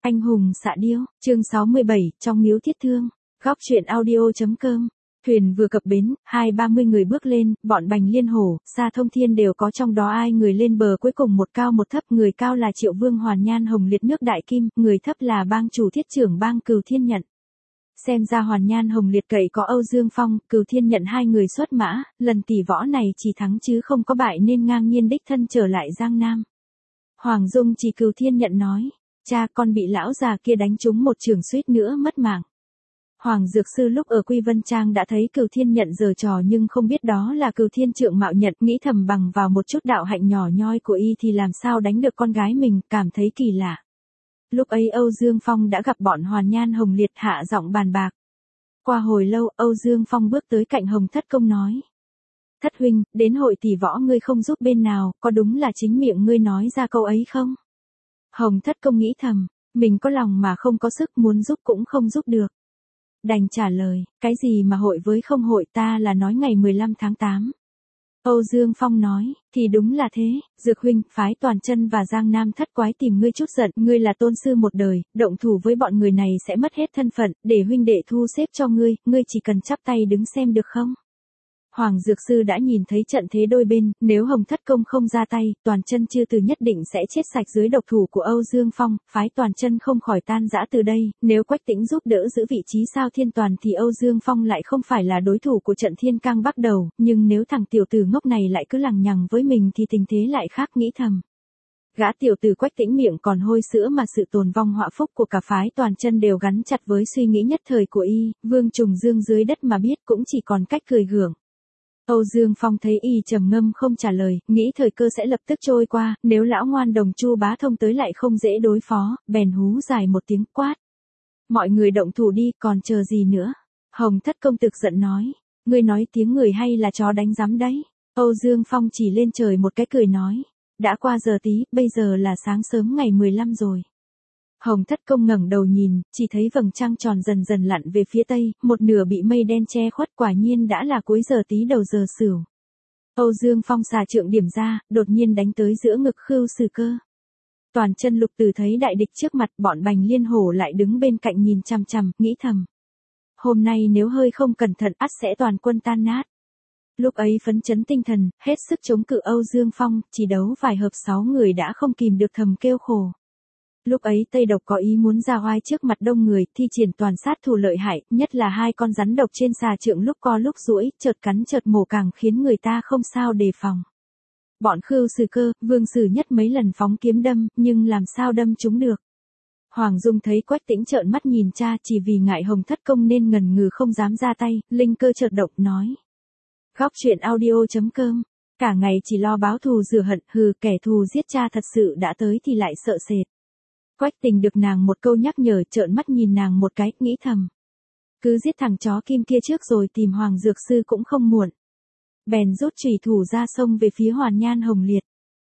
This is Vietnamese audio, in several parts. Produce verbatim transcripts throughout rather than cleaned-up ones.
Anh hùng xạ điêu, chương sáu mươi bảy, trong miếu thiết thương. Góc truyện audio.com. Thuyền vừa cập bến, hai ba mươi người bước lên, bọn Bành Liên Hổ, Sa Thông Thiên đều có trong đó ai người lên bờ cuối cùng một cao một thấp, người cao là Triệu Vương Hoàn Nhan Hồng Liệt nước Đại Kim, người thấp là bang chủ thiết trưởng bang Cừu Thiên Nhận. Xem ra Hoàn Nhan Hồng Liệt cậy có Âu Dương Phong, Cừu Thiên Nhận hai người xuất mã, lần tỷ võ này chỉ thắng chứ không có bại nên ngang nhiên đích thân trở lại Giang Nam. Hoàng Dung chỉ Cừu Thiên Nhận nói, cha con bị lão già kia đánh trúng một trường suýt nữa mất mạng. Hoàng Dược Sư lúc ở Quy Vân Trang đã thấy Cừu Thiên Nhận giở trò nhưng không biết đó là Cừu Thiên Trượng Mạo Nhận, nghĩ thầm bằng vào một chút đạo hạnh nhỏ nhoi của y thì làm sao đánh được con gái mình, cảm thấy kỳ lạ. Lúc ấy Âu Dương Phong đã gặp bọn Hoàn Nhan Hồng Liệt hạ giọng bàn bạc. Qua hồi lâu Âu Dương Phong bước tới cạnh Hồng Thất Công nói. Thất huynh, đến hội tỷ võ ngươi không giúp bên nào, có đúng là chính miệng ngươi nói ra câu ấy không? Hồng Thất Công nghĩ thầm, mình có lòng mà không có sức, muốn giúp cũng không giúp được. Đành trả lời, cái gì mà hội với không hội, ta là nói ngày mười lăm tháng tám. Âu Dương Phong nói, thì đúng là thế, Dược huynh, phái Toàn Chân và Giang Nam Thất Quái tìm ngươi chút giận, ngươi là tôn sư một đời, động thủ với bọn người này sẽ mất hết thân phận, để huynh đệ thu xếp cho ngươi, ngươi chỉ cần chắp tay đứng xem được không? Hoàng Dược Sư đã nhìn thấy trận thế đôi bên, nếu Hồng Thất Công không ra tay, Toàn Chân Chư Từ nhất định sẽ chết sạch dưới độc thủ của Âu Dương Phong, phái Toàn Chân không khỏi tan rã từ đây, nếu Quách Tĩnh giúp đỡ giữ vị trí sao thiên toàn thì Âu Dương Phong lại không phải là đối thủ của trận Thiên Cang bắt đầu, nhưng nếu thằng tiểu tử ngốc này lại cứ lằng nhằng với mình thì tình thế lại khác, nghĩ thầm. Gã tiểu tử Quách Tĩnh miệng còn hôi sữa mà sự tồn vong họa phúc của cả phái Toàn Chân đều gắn chặt với suy nghĩ nhất thời của y, Vương Trùng Dương dưới đất mà biết cũng chỉ còn cách cười gượng. Âu Dương Phong thấy y trầm ngâm không trả lời, nghĩ thời cơ sẽ lập tức trôi qua, nếu lão ngoan đồng Chu Bá Thông tới lại không dễ đối phó, bèn hú dài một tiếng quát. Mọi người động thủ đi, còn chờ gì nữa? Hồng Thất Công thực giận nói, ngươi nói tiếng người hay là chó đánh rắm đấy? Âu Dương Phong chỉ lên trời một cái cười nói, đã qua giờ tí, bây giờ là sáng sớm ngày mười lăm rồi. Hồng Thất Công ngẩng đầu nhìn, chỉ thấy vầng trăng tròn dần dần lặn về phía tây, một nửa bị mây đen che khuất, quả nhiên đã là cuối giờ tí đầu giờ Sửu. Âu Dương Phong xà trượng điểm ra, đột nhiên đánh tới giữa ngực Khưu Sử Cơ. Toàn Chân Lục Tử thấy đại địch trước mặt, bọn Bành Liên Hổ lại đứng bên cạnh nhìn chằm chằm, nghĩ thầm. Hôm nay nếu hơi không cẩn thận ắt sẽ toàn quân tan nát. Lúc ấy phấn chấn tinh thần, hết sức chống cự Âu Dương Phong, chỉ đấu vài hợp sáu người đã không kìm được thầm kêu khổ. Lúc ấy Tây Độc có ý muốn ra oai trước mặt đông người, thi triển toàn sát thủ lợi hại, nhất là hai con rắn độc trên xà trượng lúc co lúc duỗi, chợt cắn chợt mổ càng khiến người ta không sao đề phòng. Bọn Khưu Sử Cơ, Vương Sử Nhất mấy lần phóng kiếm đâm, nhưng làm sao đâm chúng được. Hoàng Dung thấy Quách Tĩnh trợn mắt nhìn cha, chỉ vì ngại Hồng Thất Công nên ngần ngừ không dám ra tay, linh cơ chợt động nói. Góc truyện audio.com. Cả ngày chỉ lo báo thù rửa hận, hừ, kẻ thù giết cha thật sự đã tới thì lại sợ sệt. Quách Tình được nàng một câu nhắc nhở, trợn mắt nhìn nàng một cái, nghĩ thầm. Cứ giết thằng chó kim kia trước rồi tìm Hoàng Dược Sư cũng không muộn. Bèn rút chùy thủ ra sông về phía Hoàn Nhan Hồng Liệt.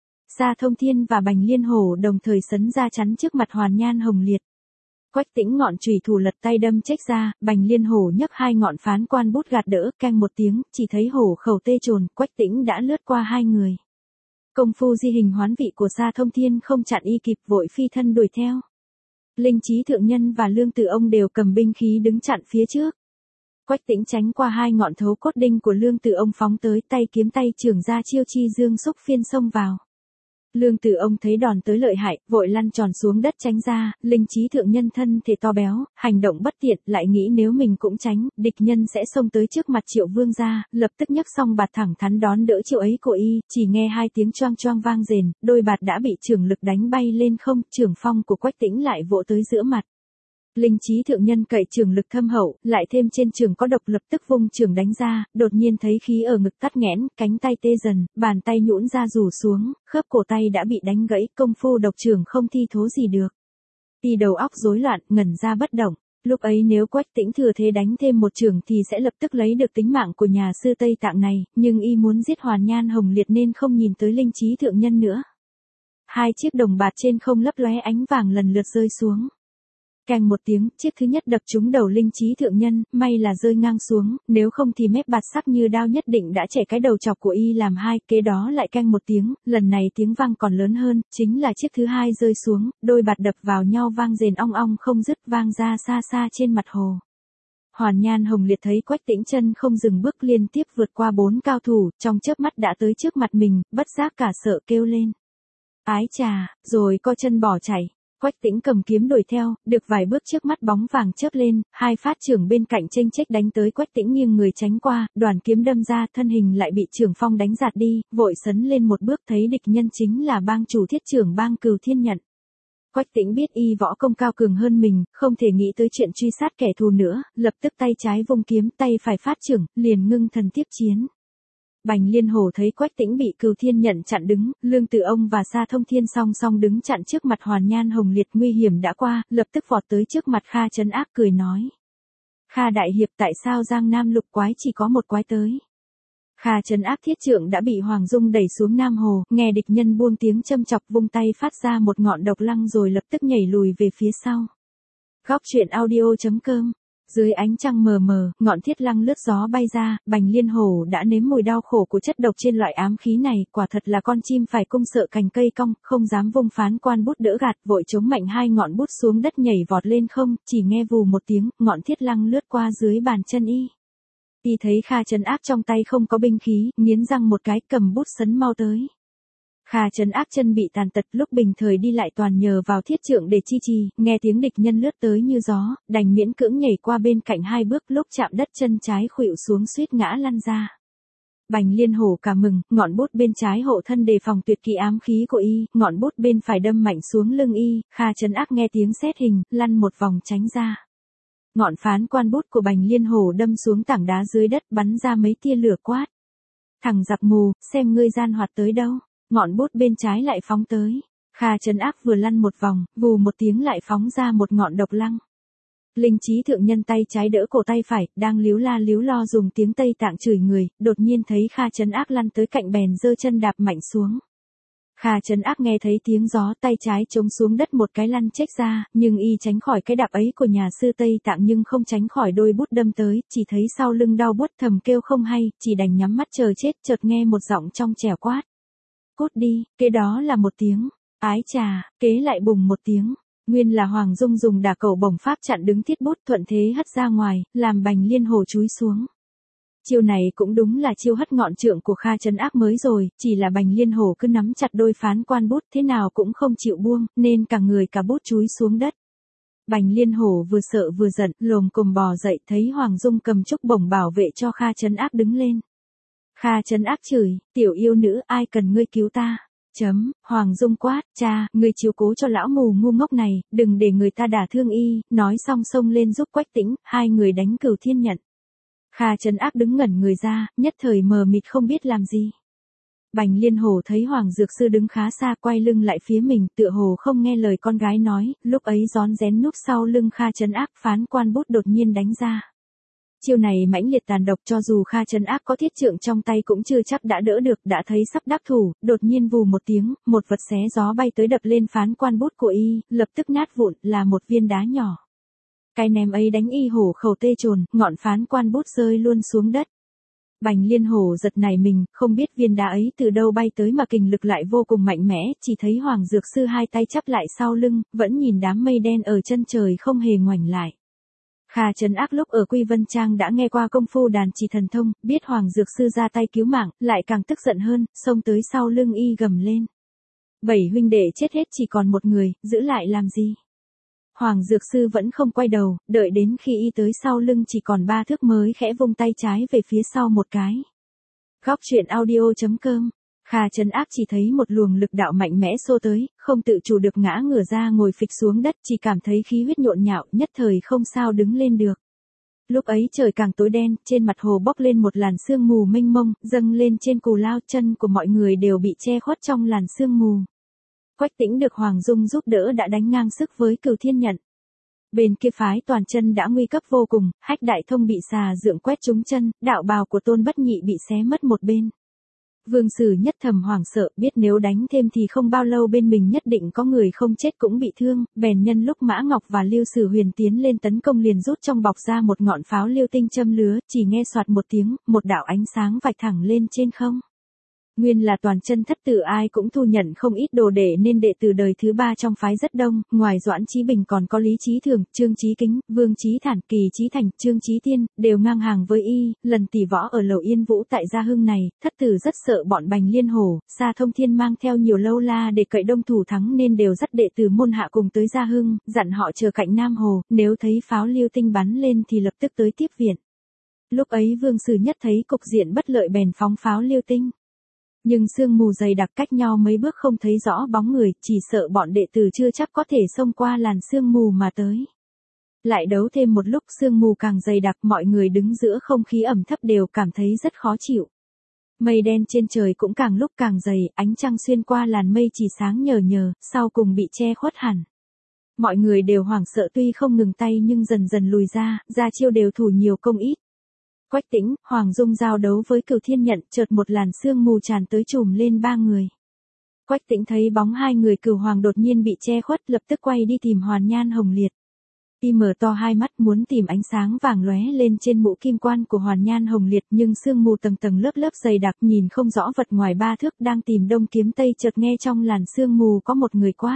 Sa Thông Thiên và Bành Liên Hổ đồng thời sấn ra chắn trước mặt Hoàn Nhan Hồng Liệt. Quách Tĩnh ngọn chùy thủ lật tay đâm chếch ra, Bành Liên Hổ nhấc hai ngọn phán quan bút gạt đỡ, keng một tiếng, chỉ thấy hổ khẩu tê trồn, Quách Tĩnh đã lướt qua hai người. Công phu di hình hoán vị của Sa Thông Thiên không chặn y kịp, vội phi thân đuổi theo. Linh Chí Thượng Nhân và Lương Tử Ông đều cầm binh khí đứng chặn phía trước. Quách Tĩnh tránh qua hai ngọn thấu cốt đinh của Lương Tử Ông phóng tới, tay kiếm tay trưởng ra chiêu chi dương xúc phiên xông vào. Lương Tử Ông thấy đòn tới lợi hại, vội lăn tròn xuống đất tránh ra, Linh Chí Thượng Nhân thân thể to béo, hành động bất tiện, lại nghĩ nếu mình cũng tránh, địch nhân sẽ xông tới trước mặt Triệu Vương gia, lập tức nhấc song bạt thẳng thắn đón đỡ chiêu ấy của y, chỉ nghe hai tiếng choang choang vang rền, đôi bạt đã bị chưởng lực đánh bay lên không, chưởng phong của Quách Tĩnh lại vỗ tới giữa mặt. Linh Chí Thượng Nhân cậy chưởng lực thâm hậu, lại thêm trên chưởng có độc, lập tức vung chưởng đánh ra, đột nhiên thấy khí ở ngực tắc nghẽn, cánh tay tê dần, bàn tay nhũn ra rủ xuống, khớp cổ tay đã bị đánh gãy, công phu độc chưởng không thi thố gì được. Y đầu óc rối loạn, ngẩn ra bất động. Lúc ấy nếu Quách Tĩnh thừa thế đánh thêm một chưởng thì sẽ lập tức lấy được tính mạng của nhà sư Tây Tạng này, nhưng y muốn giết Hoàn Nhan Hồng Liệt nên không nhìn tới Linh Chí Thượng Nhân nữa. Hai chiếc đồng bạt trên không lấp lóe ánh vàng lần lượt rơi xuống. Keng một tiếng, chiếc thứ nhất đập trúng đầu Linh Trí thượng nhân, may là rơi ngang xuống, nếu không thì mép bạt sắc như đao nhất định đã chẻ cái đầu chọc của y làm hai, kế đó lại keng một tiếng, lần này tiếng vang còn lớn hơn, chính là chiếc thứ hai rơi xuống, đôi bạt đập vào nhau vang rền ong ong không dứt vang ra xa xa trên mặt hồ. Hoàn Nhan Hồng Liệt thấy Quách Tĩnh chân không dừng bước liên tiếp vượt qua bốn cao thủ, trong chớp mắt đã tới trước mặt mình, bất giác cả sợ kêu lên. Ái chà, rồi co chân bỏ chạy. Quách Tĩnh cầm kiếm đuổi theo, được vài bước trước mắt bóng vàng chớp lên, hai phát trưởng bên cạnh chênh chếch đánh tới. Quách Tĩnh nghiêng người tránh qua, đoàn kiếm đâm ra, thân hình lại bị trưởng phong đánh giạt đi, vội sấn lên một bước thấy địch nhân chính là bang chủ Thiết trưởng bang Cửu Thiên Nhận. Quách Tĩnh biết y võ công cao cường hơn mình, không thể nghĩ tới chuyện truy sát kẻ thù nữa, lập tức tay trái vung kiếm, tay phải phát trưởng, liền ngưng thần tiếp chiến. Bành Liên Hổ thấy Quách Tĩnh bị Cửu Thiên Nhận chặn đứng, Lương Tử Ông và Sa Thông Thiên song song đứng chặn trước mặt Hoàn Nhan Hồng Liệt, nguy hiểm đã qua, lập tức vọt tới trước mặt Kha Trấn Ác cười nói. Kha đại hiệp, tại sao Giang Nam lục quái chỉ có một quái tới? Kha Trấn Ác thiết trượng đã bị Hoàng Dung đẩy xuống Nam Hồ, nghe địch nhân buông tiếng châm chọc vung tay phát ra một ngọn độc lăng rồi lập tức nhảy lùi về phía sau. Góc truyện audio chấm com. Dưới ánh trăng mờ mờ, ngọn thiết lăng lướt gió bay ra, Bành Liên Hổ đã nếm mùi đau khổ của chất độc trên loại ám khí này, quả thật là con chim phải cung sợ cành cây cong, không dám vung phán quan bút đỡ gạt, vội chống mạnh hai ngọn bút xuống đất nhảy vọt lên không, chỉ nghe vù một tiếng, ngọn thiết lăng lướt qua dưới bàn chân y. Y thấy Kha Trấn Ác trong tay không có binh khí, nghiến răng một cái cầm bút sấn mau tới. Kha Trấn Ác chân bị tàn tật, lúc bình thời đi lại toàn nhờ vào thiết trượng để chi trì, nghe tiếng địch nhân lướt tới như gió, đành miễn cưỡng nhảy qua bên cạnh hai bước, lúc chạm đất chân trái khuỵu xuống suýt ngã lăn ra. Bành Liên Hổ cả mừng, ngọn bút bên trái hộ thân đề phòng tuyệt kỹ ám khí của y, ngọn bút bên phải đâm mạnh xuống lưng y, Kha Trấn Ác nghe tiếng sét hình, lăn một vòng tránh ra. Ngọn phán quan bút của Bành Liên Hổ đâm xuống tảng đá dưới đất, bắn ra mấy tia lửa quát. Thằng giặc mù, xem ngươi gian hoạt tới đâu. Ngọn bút bên trái lại phóng tới. Kha Trấn Ác vừa lăn một vòng, vù một tiếng lại phóng ra một ngọn độc lăng. Linh Trí thượng nhân tay trái đỡ cổ tay phải, đang líu la líu lo dùng tiếng Tây Tạng chửi người, đột nhiên thấy Kha Trấn Ác lăn tới cạnh bèn giơ chân đạp mạnh xuống. Kha Trấn Ác nghe thấy tiếng gió, tay trái chống xuống đất một cái lăn chếch ra, nhưng y tránh khỏi cái đạp ấy của nhà sư Tây Tạng nhưng không tránh khỏi đôi bút đâm tới, chỉ thấy sau lưng đau buốt thầm kêu không hay, chỉ đành nhắm mắt chờ chết, chợt nghe một giọng trong trẻo quát. Cút đi, kế đó là một tiếng, ái chà, kế lại bùng một tiếng, nguyên là Hoàng Dung dùng đả cầu bổng pháp chặn đứng thiết bút thuận thế hất ra ngoài, làm Bành Liên Hổ chúi xuống. Chiêu này cũng đúng là chiêu hất ngọn trượng của Kha Trấn Ác mới rồi, chỉ là Bành Liên Hổ cứ nắm chặt đôi phán quan bút thế nào cũng không chịu buông, nên cả người cả bút chúi xuống đất. Bành Liên Hổ vừa sợ vừa giận, lồm cồm bò dậy thấy Hoàng Dung cầm trúc bổng bảo vệ cho Kha Trấn Ác đứng lên. Kha Trấn Ác chửi, tiểu yêu nữ, ai cần ngươi cứu ta? Chấm, Hoàng Dung quát, cha, ngươi chiếu cố cho lão mù ngu ngốc này, đừng để người ta đả thương y, nói xong xông lên giúp Quách Tĩnh, hai người đánh Cửu Thiên Nhận. Kha Trấn Ác đứng ngẩn người ra, nhất thời mờ mịt không biết làm gì. Bành Liên Hổ thấy Hoàng Dược Sư đứng khá xa quay lưng lại phía mình, tựa hồ không nghe lời con gái nói, lúc ấy rón rén núp sau lưng Kha Trấn Ác, phán quan bút đột nhiên đánh ra. Chiêu này mãnh liệt tàn độc, cho dù Kha Trấn Ác có thiết trượng trong tay cũng chưa chắc đã đỡ được, đã thấy sắp đắc thủ, đột nhiên vù một tiếng, một vật xé gió bay tới đập lên phán quan bút của y, lập tức nát vụn, là một viên đá nhỏ. Cái ném ấy đánh y hổ khẩu tê trồn, ngọn phán quan bút rơi luôn xuống đất. Bành Liên Hổ giật nảy mình, không biết viên đá ấy từ đâu bay tới mà kình lực lại vô cùng mạnh mẽ, chỉ thấy Hoàng Dược Sư hai tay chắp lại sau lưng, vẫn nhìn đám mây đen ở chân trời không hề ngoảnh lại. Kha Trấn Ác lúc ở Quy Vân Trang đã nghe qua công phu đàn chỉ thần thông, biết Hoàng Dược Sư ra tay cứu mạng, lại càng tức giận hơn, xông tới sau lưng y gầm lên. Bảy huynh đệ chết hết chỉ còn một người, giữ lại làm gì? Hoàng Dược Sư vẫn không quay đầu, đợi đến khi y tới sau lưng chỉ còn ba thước mới khẽ vung tay trái về phía sau một cái. Góc truyện audio chấm com. Kha Trấn Ác chỉ thấy một luồng lực đạo mạnh mẽ xô tới, không tự chủ được ngã ngửa ra ngồi phịch xuống đất, chỉ cảm thấy khí huyết nhộn nhạo, nhất thời không sao đứng lên được. Lúc ấy trời càng tối đen, trên mặt hồ bốc lên một làn sương mù mênh mông, dâng lên trên cù lao, chân của mọi người đều bị che khuất trong làn sương mù. Quách Tĩnh được Hoàng Dung giúp đỡ đã đánh ngang sức với Cửu Thiên Nhận. Bên kia phái Toàn Chân đã nguy cấp vô cùng, Hách Đại Thông bị xà dượng quét trúng chân, đạo bào của Tôn Bất Nhị bị xé mất một bên. Vương Sử Nhất thầm hoảng sợ, biết nếu đánh thêm thì không bao lâu bên mình nhất định có người không chết cũng bị thương, bèn nhân lúc Mã Ngọc và Lưu Sử Huyền tiến lên tấn công liền rút trong bọc ra một ngọn pháo lưu tinh châm lứa, chỉ nghe soạt một tiếng, một đạo ánh sáng vạch thẳng lên trên không. Nguyên là toàn chân thất tử ai cũng thu nhận không ít đồ đệ nên đệ tử đời thứ ba trong phái rất đông, ngoài Doãn Chí Bình còn có Lý Chí Thường, Trương Chí Kính, Vương Chí Thản, Kỳ Chí Thành, Trương Chí Tiên, đều ngang hàng với y, lần tỷ võ ở Lầu Yên Vũ tại Gia Hưng này, thất tử rất sợ bọn Bành Liên Hổ, Sa Thông Thiên mang theo nhiều lâu la để cậy đông thủ thắng nên đều dắt đệ tử môn hạ cùng tới Gia Hưng, dặn họ chờ cạnh Nam Hồ, nếu thấy pháo lưu tinh bắn lên thì lập tức tới tiếp viện. Lúc ấy Vương Sử Nhất thấy cục diện bất lợi bèn phóng pháo lưu tinh. Nhưng sương mù dày đặc cách nhau mấy bước không thấy rõ bóng người, chỉ sợ bọn đệ tử chưa chắc có thể xông qua làn sương mù mà tới. Lại đấu thêm một lúc sương mù càng dày đặc, mọi người đứng giữa không khí ẩm thấp đều cảm thấy rất khó chịu. Mây đen trên trời cũng càng lúc càng dày, ánh trăng xuyên qua làn mây chỉ sáng nhờ nhờ, sau cùng bị che khuất hẳn. Mọi người đều hoảng sợ tuy không ngừng tay nhưng dần dần lùi ra, ra chiêu đều thủ nhiều công ít. Quách Tĩnh, Hoàng Dung giao đấu với Cửu Thiên Nhận, chợt một làn sương mù tràn tới trùm lên ba người. Quách Tĩnh thấy bóng hai người Cửu Hoàng đột nhiên bị che khuất, lập tức quay đi tìm Hoàn Nhan Hồng Liệt. Y mở to hai mắt muốn tìm ánh sáng vàng lóe lên trên mũ kim quan của Hoàn Nhan Hồng Liệt, nhưng sương mù tầng tầng lớp lớp dày đặc nhìn không rõ vật ngoài ba thước, đang tìm đông kiếm tây chợt nghe trong làn sương mù có một người quát.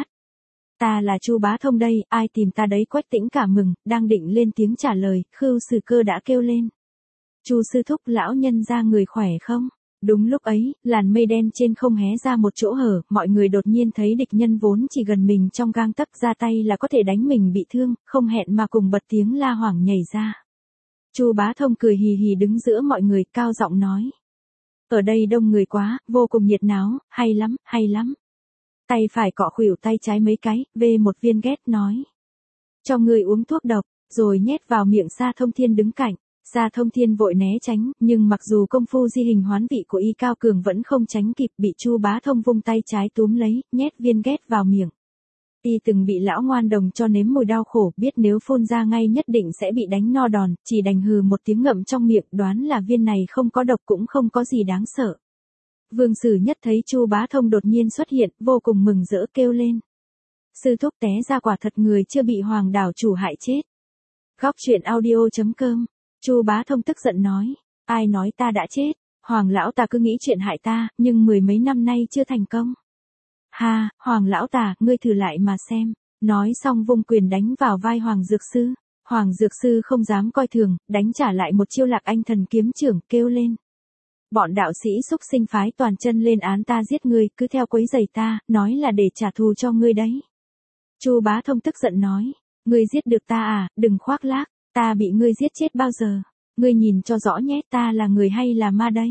Ta là Chu Bá Thông đây, ai tìm ta đấy? Quách Tĩnh cả mừng, đang định lên tiếng trả lời, Khưu Sử Cơ đã kêu lên. Chu sư thúc, lão nhân ra người khỏe không? Đúng lúc ấy, làn mây đen trên không hé ra một chỗ hở, mọi người đột nhiên thấy địch nhân vốn chỉ gần mình trong gang tấc ra tay là có thể đánh mình bị thương, không hẹn mà cùng bật tiếng la hoảng nhảy ra. Chu Bá Thông cười hì hì đứng giữa mọi người, cao giọng nói. Ở đây đông người quá, vô cùng nhiệt náo, hay lắm, hay lắm. Tay phải cọ khuỷu tay trái mấy cái, vê một viên ghét nói. Cho người uống thuốc độc, rồi nhét vào miệng Sa Thông Thiên đứng cạnh. Sa Thông Thiên vội né tránh, nhưng mặc dù công phu di hình hoán vị của y cao cường vẫn không tránh kịp, bị Chu Bá Thông vung tay trái túm lấy, nhét viên ghét vào miệng. Y từng bị lão ngoan đồng cho nếm mùi đau khổ, biết nếu phun ra ngay nhất định sẽ bị đánh no đòn, chỉ đành hừ một tiếng ngậm trong miệng, đoán là viên này không có độc cũng không có gì đáng sợ. Vương Sử Nhất thấy Chu Bá Thông đột nhiên xuất hiện, vô cùng mừng rỡ kêu lên. Sư thúc té ra quả thật người chưa bị Hoàng đảo chủ hại chết. Góc truyện audio chấm com. Chu Bá Thông tức giận nói, ai nói ta đã chết, Hoàng lão ta cứ nghĩ chuyện hại ta, nhưng mười mấy năm nay chưa thành công. Ha, Hoàng lão ta, ngươi thử lại mà xem, nói xong vung quyền đánh vào vai Hoàng Dược Sư. Hoàng Dược Sư không dám coi thường, đánh trả lại một chiêu Lạc Anh Thần Kiếm Trưởng, kêu lên. Bọn đạo sĩ xúc sinh phái toàn chân lên án ta giết ngươi, cứ theo quấy giày ta, nói là để trả thù cho ngươi đấy. Chu Bá Thông tức giận nói, ngươi giết được ta à, đừng khoác lác. Ta bị ngươi giết chết bao giờ? Ngươi nhìn cho rõ nhé, ta là người hay là ma đây?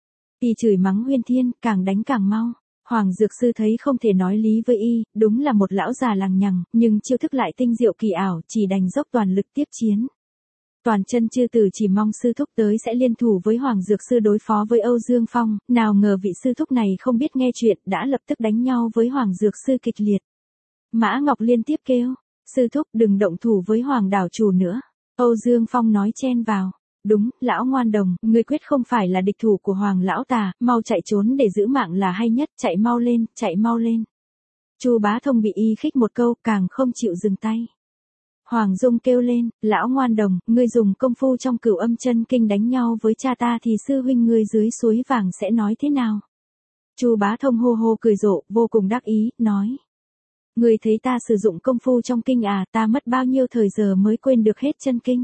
Y chửi mắng Huyên Thiên, càng đánh càng mau. Hoàng Dược Sư thấy không thể nói lý với y, đúng là một lão già lằng nhằng, nhưng chiêu thức lại tinh diệu kỳ ảo, chỉ đành dốc toàn lực tiếp chiến. Toàn chân chư tử chỉ mong sư thúc tới sẽ liên thủ với Hoàng Dược Sư đối phó với Âu Dương Phong, nào ngờ vị sư thúc này không biết nghe chuyện, đã lập tức đánh nhau với Hoàng Dược Sư kịch liệt. Mã Ngọc liên tiếp kêu, sư thúc đừng động thủ với Hoàng đảo chủ nữa. Âu Dương Phong nói chen vào. Đúng, lão ngoan đồng, ngươi quyết không phải là địch thủ của Hoàng lão tà, mau chạy trốn để giữ mạng là hay nhất, chạy mau lên, chạy mau lên. Chu Bá Thông bị y khích một câu, càng không chịu dừng tay. Hoàng Dung kêu lên, lão ngoan đồng, ngươi dùng công phu trong Cửu Âm Chân Kinh đánh nhau với cha ta thì sư huynh ngươi dưới suối vàng sẽ nói thế nào? Chu Bá Thông hô hô cười rộ, vô cùng đắc ý, nói. Ngươi thấy ta sử dụng công phu trong kinh à, ta mất bao nhiêu thời giờ mới quên được hết chân kinh.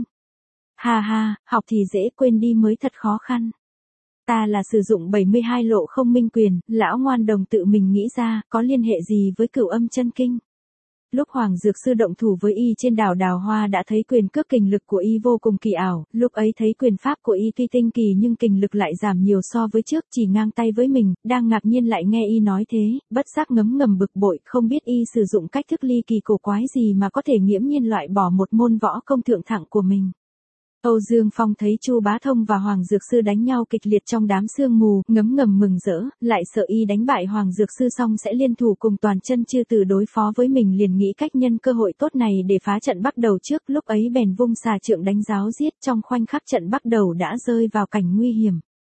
Hà hà, học thì dễ, quên đi mới thật khó khăn. Ta là sử dụng bảy mươi hai lộ không minh quyền, lão ngoan đồng tự mình nghĩ ra, có liên hệ gì với Cửu Âm Chân Kinh. Lúc Hoàng Dược Sư động thủ với y trên đảo Đào Hoa đã thấy quyền cước kình lực của y vô cùng kỳ ảo, lúc ấy thấy quyền pháp của y tuy tinh kỳ nhưng kình lực lại giảm nhiều so với trước, chỉ ngang tay với mình, đang ngạc nhiên lại nghe y nói thế, bất giác ngấm ngầm bực bội, không biết y sử dụng cách thức ly kỳ cổ quái gì mà có thể nghiễm nhiên loại bỏ một môn võ công thượng thặng của mình. Âu Dương Phong thấy Chu Bá Thông và Hoàng Dược Sư đánh nhau kịch liệt trong đám sương mù, ngấm ngầm mừng rỡ, lại sợ y đánh bại Hoàng Dược Sư xong sẽ liên thủ cùng toàn chân chư tử đối phó với mình, liền nghĩ cách nhân cơ hội tốt này để phá trận bắt đầu trước, lúc ấy bèn vung xà trượng đánh giáo giết, trong khoảnh khắc trận bắt đầu đã rơi vào cảnh nguy hiểm.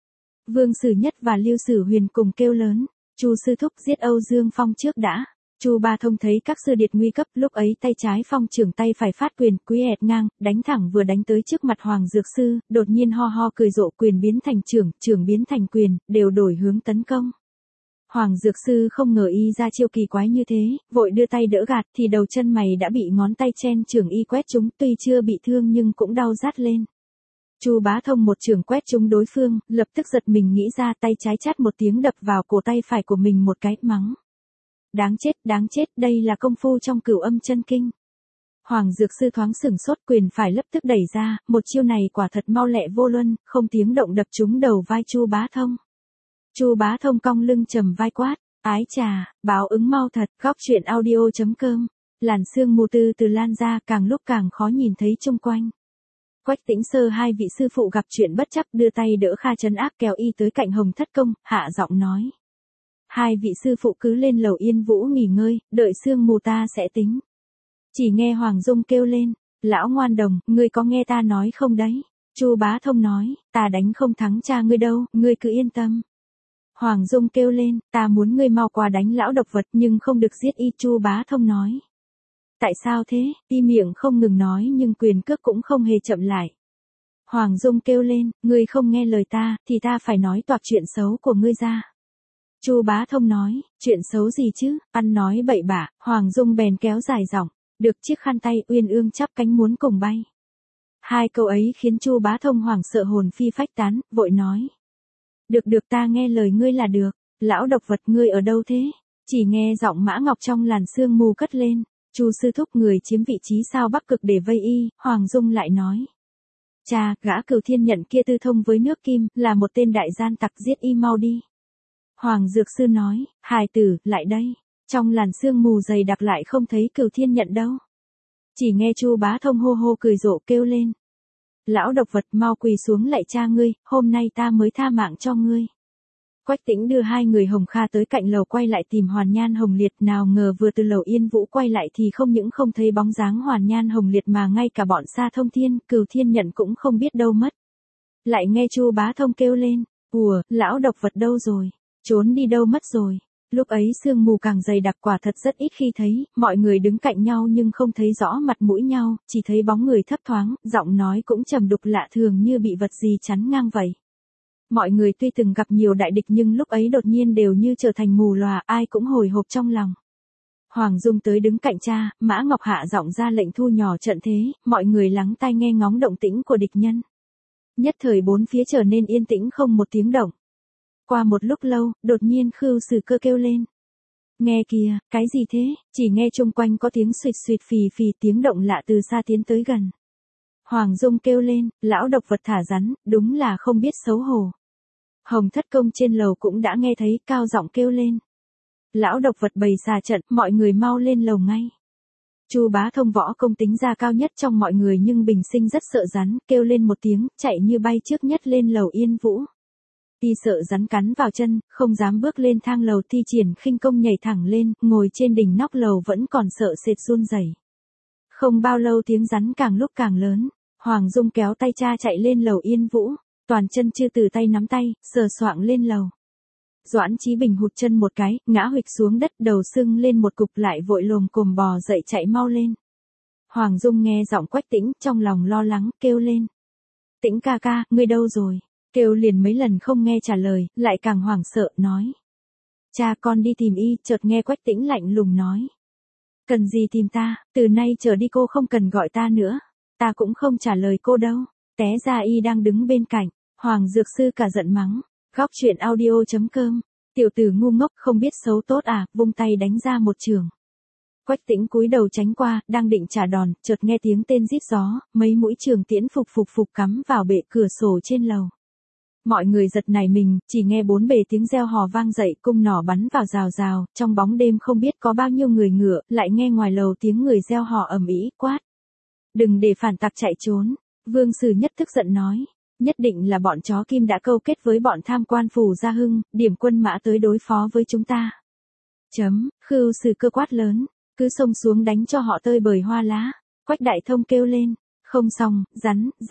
Vương Sử Nhất và Lưu Sử Huyền cùng kêu lớn, Chu sư thúc giết Âu Dương Phong trước đã. Chu Bá Thông thấy các sư điệt nguy cấp, lúc ấy tay trái Phong trưởng tay phải phát quyền, quý ẹt ngang, đánh thẳng vừa đánh tới trước mặt Hoàng Dược Sư, đột nhiên ho ho cười rộ, quyền biến thành trưởng, trưởng biến thành quyền, đều đổi hướng tấn công. Hoàng Dược Sư không ngờ y ra chiêu kỳ quái như thế, vội đưa tay đỡ gạt, thì đầu chân mày đã bị ngón tay chen trưởng y quét trúng, tuy chưa bị thương nhưng cũng đau rát lên. Chu Bá Thông một chưởng quét trúng đối phương, lập tức giật mình nghĩ ra, tay trái chát một tiếng đập vào cổ tay phải của mình một cái, mắng. Đáng chết, đáng chết, đây là công phu trong Cửu Âm Chân Kinh. Hoàng Dược Sư thoáng sửng sốt, quyền phải lập tức đẩy ra, một chiêu này quả thật mau lẹ vô luân, không tiếng động đập trúng đầu vai Chu Bá Thông. Chu Bá Thông cong lưng trầm vai quát, ái chà, báo ứng mau thật. Góc truyện audio chấm com. Làn sương mù từ từ lan ra, càng lúc càng khó nhìn thấy chung quanh. Quách Tĩnh Sơ hai vị sư phụ gặp chuyện bất chắc, đưa tay đỡ Kha Trấn Ác kéo y tới cạnh Hồng Thất Công, hạ giọng nói. Hai vị sư phụ cứ lên lầu Yên Vũ nghỉ ngơi, đợi sương mù ta sẽ tính. Chỉ nghe Hoàng Dung kêu lên, lão ngoan đồng, ngươi có nghe ta nói không đấy? Chu Bá Thông nói, ta đánh không thắng cha ngươi đâu, ngươi cứ yên tâm. Hoàng Dung kêu lên, ta muốn ngươi mau qua đánh lão độc vật nhưng không được giết y. Chu Bá Thông nói. Tại sao thế? Y miệng không ngừng nói nhưng quyền cước cũng không hề chậm lại. Hoàng Dung kêu lên, ngươi không nghe lời ta, thì ta phải nói toạc chuyện xấu của ngươi ra. Chu Bá Thông nói, chuyện xấu gì chứ, ăn nói bậy bạ. Hoàng Dung bèn kéo dài giọng, được chiếc khăn tay, uyên ương chắp cánh muốn cùng bay. Hai câu ấy khiến Chu Bá Thông hoảng sợ hồn phi phách tán, vội nói. Được được, ta nghe lời ngươi là được. Lão độc vật, ngươi ở đâu thế? Chỉ nghe giọng Mã Ngọc trong làn sương mù cất lên. Chu sư thúc, người chiếm vị trí sao Bắc Cực để vây y. Hoàng Dung lại nói. Cha, gã Cửu Thiên Nhận kia tư thông với nước Kim, là một tên đại gian tặc, giết y mau đi. Hoàng Dược Sư nói, hài tử, lại đây. Trong làn sương mù dày đặc lại không thấy Cửu Thiên Nhận đâu. Chỉ nghe Chu Bá Thông hô hô cười rộ kêu lên. Lão độc vật, mau quỳ xuống lạy cha ngươi, hôm nay ta mới tha mạng cho ngươi. Quách Tĩnh đưa hai người Hồng Kha tới cạnh lầu quay lại tìm Hoàn Nhan Hồng Liệt, nào ngờ vừa từ lầu Yên Vũ quay lại thì không những không thấy bóng dáng Hoàn Nhan Hồng Liệt mà ngay cả bọn Sa Thông Thiên, Cửu Thiên Nhận cũng không biết đâu mất. Lại nghe Chu Bá Thông kêu lên, ùa, lão độc vật đâu rồi, trốn đi đâu mất rồi. Lúc ấy sương mù càng dày đặc, quả thật rất ít khi thấy, mọi người đứng cạnh nhau nhưng không thấy rõ mặt mũi nhau, chỉ thấy bóng người thấp thoáng, giọng nói cũng trầm đục lạ thường như bị vật gì chắn ngang vậy. Mọi người tuy từng gặp nhiều đại địch nhưng lúc ấy đột nhiên đều như trở thành mù lòa, ai cũng hồi hộp trong lòng. Hoàng Dung tới đứng cạnh cha, Mã Ngọc hạ giọng ra lệnh thu nhỏ trận thế, mọi người lắng tai nghe ngóng động tĩnh của địch nhân. Nhất thời bốn phía trở nên yên tĩnh không một tiếng động. Qua một lúc lâu, đột nhiên Khưu Sử Cơ kêu lên. Nghe kìa, cái gì thế? Chỉ nghe chung quanh có tiếng suỵt suỵt phì phì, tiếng động lạ từ xa tiến tới gần. Hoàng Dung kêu lên, lão độc vật thả rắn, đúng là không biết xấu hổ. Hồng Thất Công trên lầu cũng đã nghe thấy, cao giọng kêu lên. Lão độc vật bày xà trận, mọi người mau lên lầu ngay. Chu Bá Thông võ công tính ra cao nhất trong mọi người nhưng bình sinh rất sợ rắn, kêu lên một tiếng, chạy như bay trước nhất lên lầu Yên Vũ. Y sợ rắn cắn vào chân, không dám bước lên thang lầu, thi triển khinh công nhảy thẳng lên, ngồi trên đỉnh nóc lầu vẫn còn sợ sệt run rẩy. Không bao lâu tiếng rắn càng lúc càng lớn, Hoàng Dung kéo tay cha chạy lên lầu Yên Vũ, toàn chân chưa từ tay nắm tay, sờ soạng lên lầu. Doãn Chí Bình hụt chân một cái, ngã huỵch xuống đất, đầu sưng lên một cục, lại vội lồm cồm bò dậy chạy mau lên. Hoàng Dung nghe giọng Quách Tĩnh, trong lòng lo lắng, kêu lên. Tĩnh ca ca, ngươi đâu rồi? Kêu liền mấy lần không nghe trả lời, lại càng hoảng sợ, nói. Cha, con đi tìm y. Chợt nghe Quách Tĩnh lạnh lùng nói. Cần gì tìm ta, từ nay trở đi cô không cần gọi ta nữa. Ta cũng không trả lời cô đâu. Té ra y đang đứng bên cạnh. Hoàng Dược Sư cả giận mắng. Góc truyện audio chấm com. Tiểu tử ngu ngốc, không biết xấu tốt à, vung tay đánh ra một trường. Quách Tĩnh cúi đầu tránh qua, đang định trả đòn, chợt nghe tiếng tên rít gió, mấy mũi trường tiễn phục phục phục cắm vào bệ cửa sổ trên lầu. Mọi người giật nảy mình, chỉ nghe bốn bề tiếng reo hò vang dậy, cung nỏ bắn vào rào rào, trong bóng đêm không biết có bao nhiêu người ngựa, lại nghe ngoài lầu tiếng người reo hò ầm ĩ, quát. Đừng để phản tặc chạy trốn. Vương Sử Nhất tức giận nói. Nhất định là bọn chó Kim đã câu kết với bọn tham quan Phủ Gia Hưng, điểm quân mã tới đối phó với chúng ta. Chấm, Khưu Sử Cơ quát lớn, cứ xông xuống đánh cho họ tơi bời hoa lá. Quách Đại Thông kêu lên, không xong, rắn, rắn.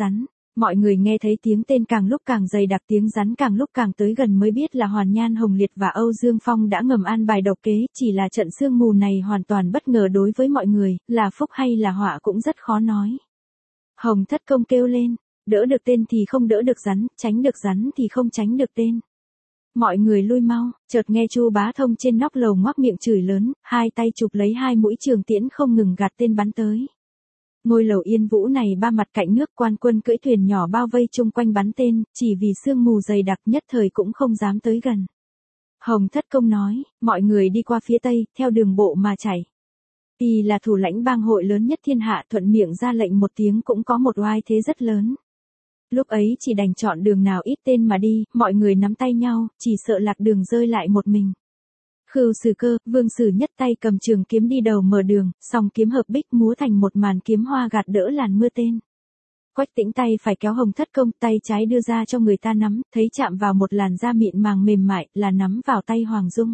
Mọi người nghe thấy tiếng tên càng lúc càng dày đặc, tiếng rắn càng lúc càng tới gần mới biết là Hoàn Nhan Hồng Liệt và Âu Dương Phong đã ngầm an bài độc kế, chỉ là trận sương mù này hoàn toàn bất ngờ đối với mọi người, là phúc hay là họa cũng rất khó nói. Hồng Thất Công kêu lên, đỡ được tên thì không đỡ được rắn, tránh được rắn thì không tránh được tên. Mọi người lui mau, chợt nghe Chu Bá Thông trên nóc lầu ngoác miệng chửi lớn, hai tay chụp lấy hai mũi trường tiễn không ngừng gạt tên bắn tới. Ngôi lầu Yên Vũ này ba mặt cạnh nước, quan quân cưỡi thuyền nhỏ bao vây chung quanh bắn tên, chỉ vì sương mù dày đặc nhất thời cũng không dám tới gần. Hồng Thất Công nói, mọi người đi qua phía tây, theo đường bộ mà chạy. Y là thủ lãnh bang hội lớn nhất thiên hạ, thuận miệng ra lệnh một tiếng cũng có một oai thế rất lớn. Lúc ấy chỉ đành chọn đường nào ít tên mà đi, mọi người nắm tay nhau, chỉ sợ lạc đường rơi lại một mình. Khưu Sử Cơ, Vương Sử Nhất tay cầm trường kiếm đi đầu mở đường, song kiếm hợp bích múa thành một màn kiếm hoa gạt đỡ làn mưa tên. Quách Tĩnh tay phải kéo Hồng Thất Công, tay trái đưa ra cho người ta nắm, thấy chạm vào một làn da mịn màng mềm mại, là nắm vào tay Hoàng Dung.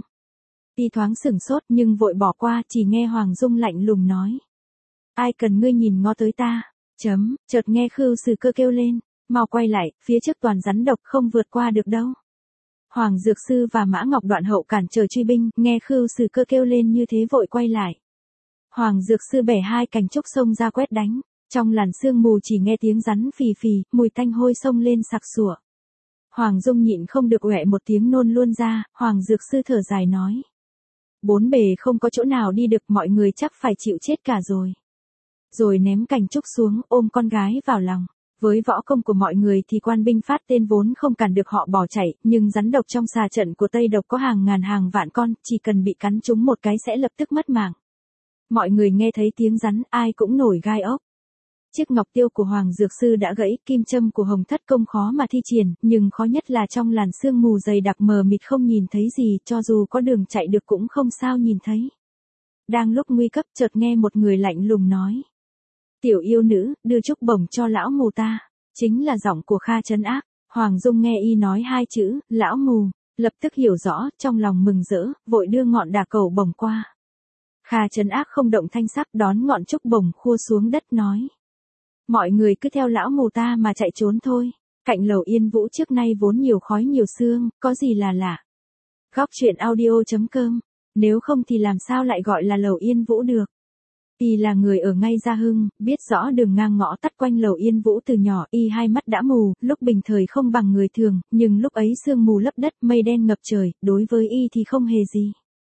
Y thoáng sửng sốt nhưng vội bỏ qua, chỉ nghe Hoàng Dung lạnh lùng nói. Ai cần ngươi nhìn ngó tới ta, chấm, chợt nghe Khưu Sử Cơ kêu lên, mau quay lại, phía trước toàn rắn độc không vượt qua được đâu. Hoàng Dược Sư và Mã Ngọc Đoạn hậu cản trở truy binh, nghe Khưu Sử Cơ kêu lên như thế vội quay lại. Hoàng Dược Sư bẻ hai cành trúc xông ra quét đánh, trong làn sương mù chỉ nghe tiếng rắn phì phì, mùi tanh hôi xông lên sặc sủa. Hoàng Dung nhịn không được uệ một tiếng nôn luôn ra, Hoàng Dược Sư thở dài nói. Bốn bề không có chỗ nào đi được, mọi người chắc phải chịu chết cả rồi. Rồi ném cành trúc xuống, ôm con gái vào lòng. Với võ công của mọi người thì quan binh phát tên vốn không cản được họ bỏ chạy, nhưng rắn độc trong xà trận của Tây Độc có hàng ngàn hàng vạn con, chỉ cần bị cắn trúng một cái sẽ lập tức mất mạng. Mọi người nghe thấy tiếng rắn, ai cũng nổi gai ốc. Chiếc ngọc tiêu của Hoàng Dược Sư đã gãy, kim châm của Hồng Thất Công khó mà thi triển, nhưng khó nhất là trong làn sương mù dày đặc mờ mịt không nhìn thấy gì, cho dù có đường chạy được cũng không sao nhìn thấy. Đang lúc nguy cấp chợt nghe một người lạnh lùng nói. Tiểu yêu nữ, đưa trúc bổng cho lão mù ta. Chính là giọng của Kha Trấn Ác. Hoàng Dung nghe y nói hai chữ, lão mù, lập tức hiểu rõ, trong lòng mừng rỡ, vội đưa ngọn đà cầu bổng qua. Kha Trấn Ác không động thanh sắc, đón ngọn trúc bổng khua xuống đất nói. Mọi người cứ theo lão mù ta mà chạy trốn thôi. Cạnh lầu Yên Vũ trước nay vốn nhiều khói nhiều sương, có gì là lạ. Góc truyện audio chấm com. Nếu không thì làm sao lại gọi là lầu Yên Vũ được. Y là người ở ngay Gia Hưng, biết rõ đường ngang ngõ tắt quanh lầu Yên Vũ từ nhỏ, y hai mắt đã mù, lúc bình thời không bằng người thường, nhưng lúc ấy sương mù lấp đất, mây đen ngập trời, đối với y thì không hề gì.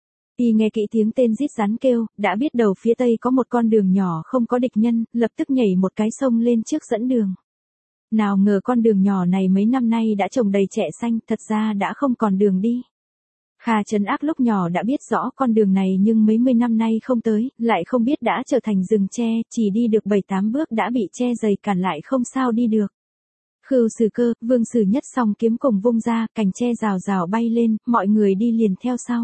Y nghe kỹ tiếng tên rít rắn kêu, đã biết đầu phía tây có một con đường nhỏ không có địch nhân, lập tức nhảy một cái sông lên trước dẫn đường. Nào ngờ con đường nhỏ này mấy năm nay đã trồng đầy chẹ xanh, thật ra đã không còn đường đi. Kha Trấn Ác lúc nhỏ đã biết rõ con đường này nhưng mấy mươi năm nay không tới, lại không biết đã trở thành rừng tre, chỉ đi được bảy tám bước đã bị tre dày cản lại không sao đi được. Khưu Sử Cơ, Vương Sử Nhất song kiếm cùng vung ra, cành tre rào rào bay lên, mọi người đi liền theo sau.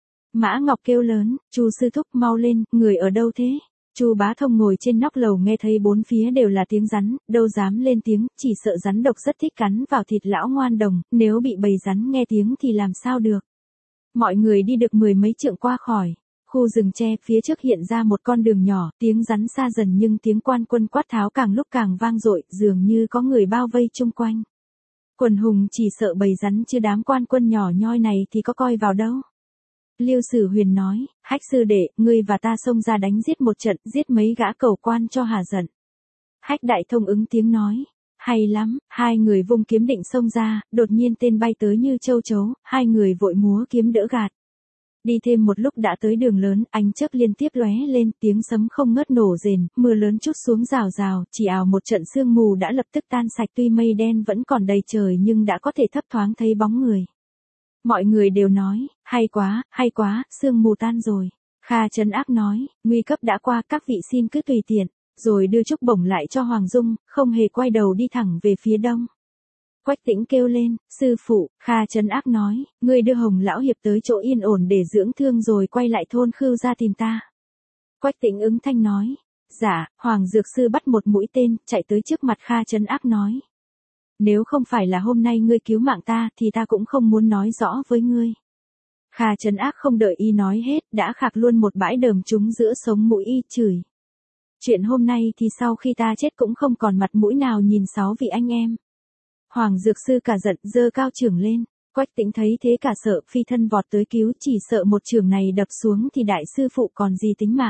Mã Ngọc kêu lớn, Chu sư thúc mau lên, người ở đâu thế? Chu Bá Thông ngồi trên nóc lầu nghe thấy bốn phía đều là tiếng rắn, đâu dám lên tiếng, chỉ sợ rắn độc rất thích cắn vào thịt lão ngoan đồng, nếu bị bầy rắn nghe tiếng thì làm sao được. Mọi người đi được mười mấy trượng qua khỏi khu rừng tre, phía trước hiện ra một con đường nhỏ, tiếng rắn xa dần nhưng tiếng quan quân quát tháo càng lúc càng vang dội, dường như có người bao vây chung quanh. Quần hùng chỉ sợ bầy rắn chứ đám quan quân nhỏ nhoi này thì có coi vào đâu. Lưu Sử Huyền nói, Hách sư đệ, ngươi và ta xông ra đánh giết một trận, giết mấy gã cầu quan cho hà giận. Hách Đại Thông ứng tiếng nói, hay lắm, hai người vung kiếm định xông ra, đột nhiên tên bay tới như châu chấu, hai người vội múa kiếm đỡ gạt. Đi thêm một lúc đã tới đường lớn, ánh chớp liên tiếp lóe lên, tiếng sấm không ngớt nổ rền, mưa lớn trút xuống rào rào, chỉ ào một trận sương mù đã lập tức tan sạch, tuy mây đen vẫn còn đầy trời nhưng đã có thể thấp thoáng thấy bóng người. Mọi người đều nói, hay quá, hay quá, sương mù tan rồi. Kha Trấn Ác nói, nguy cấp đã qua, các vị xin cứ tùy tiện, rồi đưa trúc bổng lại cho Hoàng Dung, không hề quay đầu đi thẳng về phía đông. Quách Tĩnh kêu lên, sư phụ. Kha Trấn Ác nói, ngươi đưa Hồng lão hiệp tới chỗ yên ổn để dưỡng thương rồi quay lại thôn Khưu ra tìm ta. Quách Tĩnh ứng thanh nói, dạ. Hoàng Dược Sư bắt một mũi tên, chạy tới trước mặt Kha Trấn Ác nói, nếu không phải là hôm nay ngươi cứu mạng ta thì ta cũng không muốn nói rõ với ngươi. Kha Trấn Ác không đợi y nói hết, đã khạc luôn một bãi đờm trúng giữa sống mũi y, chửi. Chuyện hôm nay thì sau khi ta chết cũng không còn mặt mũi nào nhìn sáu vị anh em. Hoàng Dược Sư cả giận, giơ cao chưởng lên. Quách Tĩnh thấy thế cả sợ, phi thân vọt tới cứu, chỉ sợ một chưởng này đập xuống thì đại sư phụ còn gì tính mạng.